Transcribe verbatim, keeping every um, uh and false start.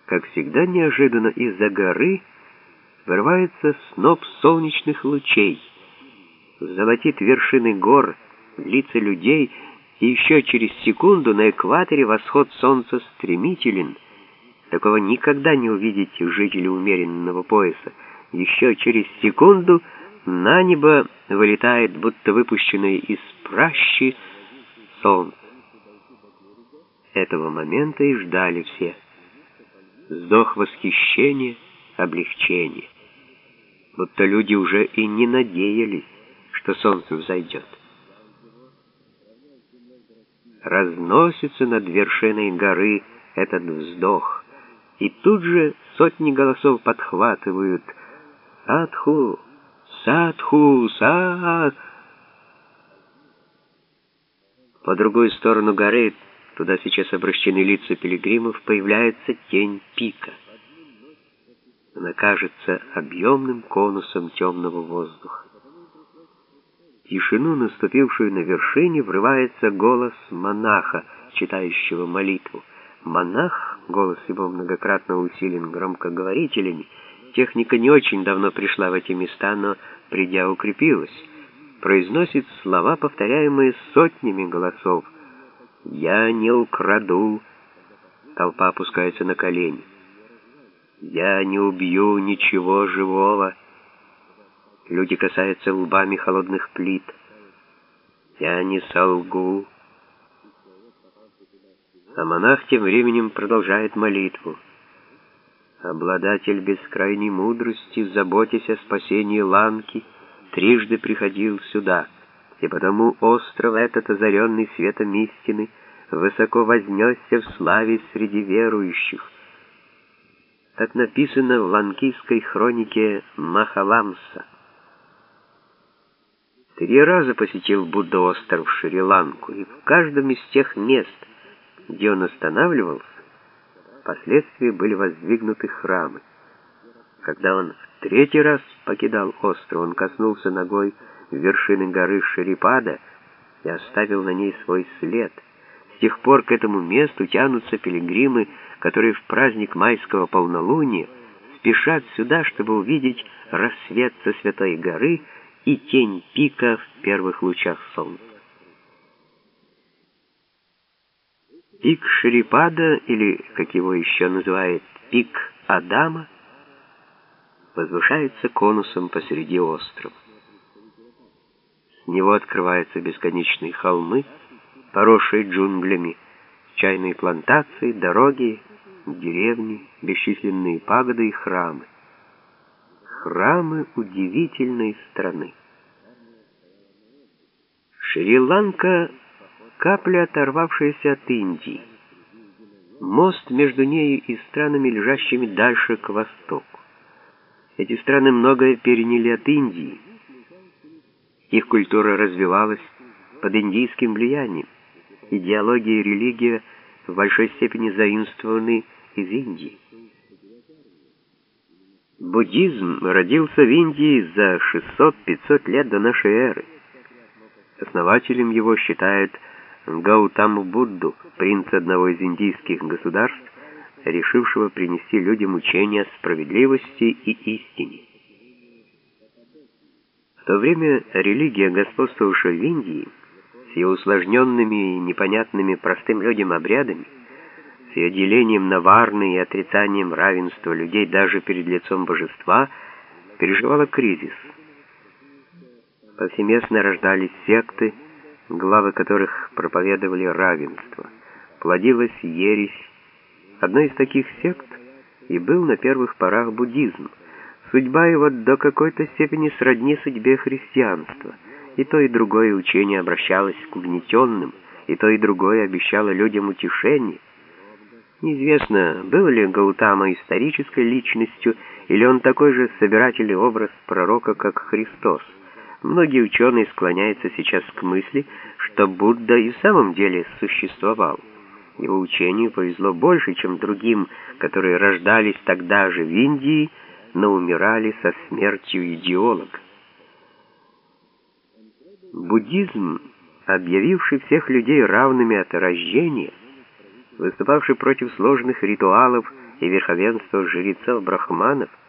Как всегда неожиданно из-за горы вырывается сноп солнечных лучей, золотит вершины гор, лица людей, и еще через секунду на экваторе восход солнца стремителен. Такого никогда не увидите жители умеренного пояса. Еще через секунду на небо вылетает, будто выпущенное из пращи, солнце. Этого момента и ждали все. Вздох восхищения, облегчения. Будто люди уже и не надеялись, что солнце взойдет. Разносится над вершиной горы этот вздох, и тут же сотни голосов подхватывают: «Садху! Садху! Сад!» По другую сторону горы, туда сейчас обращены лица пилигримов, появляется тень пика. Она кажется объемным конусом темного воздуха. В тишину, наступившую на вершине, врывается голос монаха, читающего молитву. Монах, голос его многократно усилен громкоговорителями, техника не очень давно пришла в эти места, но, придя, укрепилась, произносит слова, повторяемые сотнями голосов. «Я не украду». Толпа опускается на колени. «Я не убью ничего живого». Люди касаются лбами холодных плит. «Я не солгу». А монах тем временем продолжает молитву. «Обладатель бескрайней мудрости, заботясь о спасении Ланки, трижды приходил сюда, и потому остров этот, озаренный светом истины, высоко вознесся в славе среди верующих». Так написано в ланкийской хронике Махаламса. Три раза посетил Будда остров Шри-Ланку, и в каждом из тех мест, где он останавливался, впоследствии были воздвигнуты храмы. Когда он в третий раз покидал остров, он коснулся ногой вершины горы Шрипада и оставил на ней свой след. С тех пор к этому месту тянутся пилигримы, которые в праздник майского полнолуния спешат сюда, чтобы увидеть рассвет со Святой горы и тень пика в первых лучах солнца. Пик Шрипада, или, как его еще называют, пик Адама, возвышается конусом посреди острова. С него открываются бесконечные холмы, поросшие джунглями, чайные плантации, дороги, деревни, бесчисленные пагоды и храмы. Храмы удивительной страны. Шри-Ланка — капля, оторвавшаяся от Индии. Мост между нею и странами, лежащими дальше к востоку. Эти страны многое переняли от Индии. Их культура развивалась под индийским влиянием. Идеология и религия в большой степени заимствованы из Индии. Буддизм родился в Индии за шестьсот-пятьсот лет до нашей эры. Основателем его считают Гаутаму Будду, принца одного из индийских государств, решившего принести людям учение о справедливости и истине. В то время религия, господствовавшая в Индии, с ее усложненными и непонятными простым людям обрядами, с ее делением на варны и отрицанием равенства людей даже перед лицом божества, переживала кризис. Повсеместно рождались секты, главы которых проповедовали равенство. Плодилась ересь. Одной из таких сект и был на первых порах буддизм. Судьба его до какой-то степени сродни судьбе христианства. И то, и другое учение обращалось к угнетенным, и то, и другое обещало людям утешение. Неизвестно, был ли Гаутама исторической личностью, или он такой же собирательный образ пророка, как Христос. Многие ученые склоняются сейчас к мысли, что Будда и в самом деле существовал. Его учению повезло больше, чем другим, которые рождались тогда же в Индии, но умирали со смертью идеолога. Буддизм, объявивший всех людей равными от рождения, выступавший против сложных ритуалов и верховенство жрецов-брахманов